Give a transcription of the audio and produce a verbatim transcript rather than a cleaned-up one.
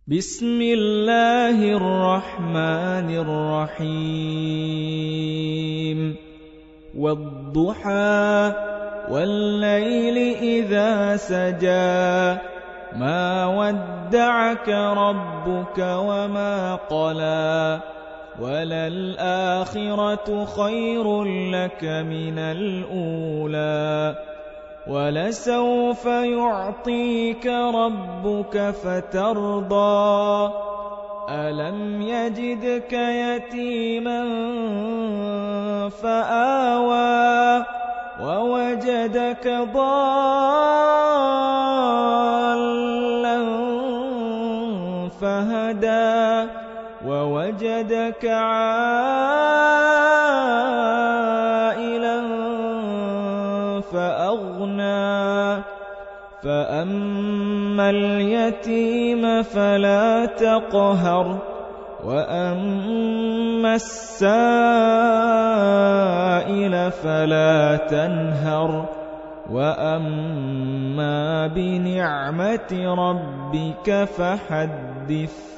بسم الله الرحمن الرحيم والضحى والليل إذا سجى ما ودعك ربك وما قلى وللآخرة خير لك من الأولى ولسوف يعطيك ربك فترضى ألم يجدك يتيما فآوى ووجدك ضالا فهدى ووجدك عائلا فأغنى فأما اليتيم فلا تقهر وأما السائل فلا تنهر وأما بنعمة ربك فحدث.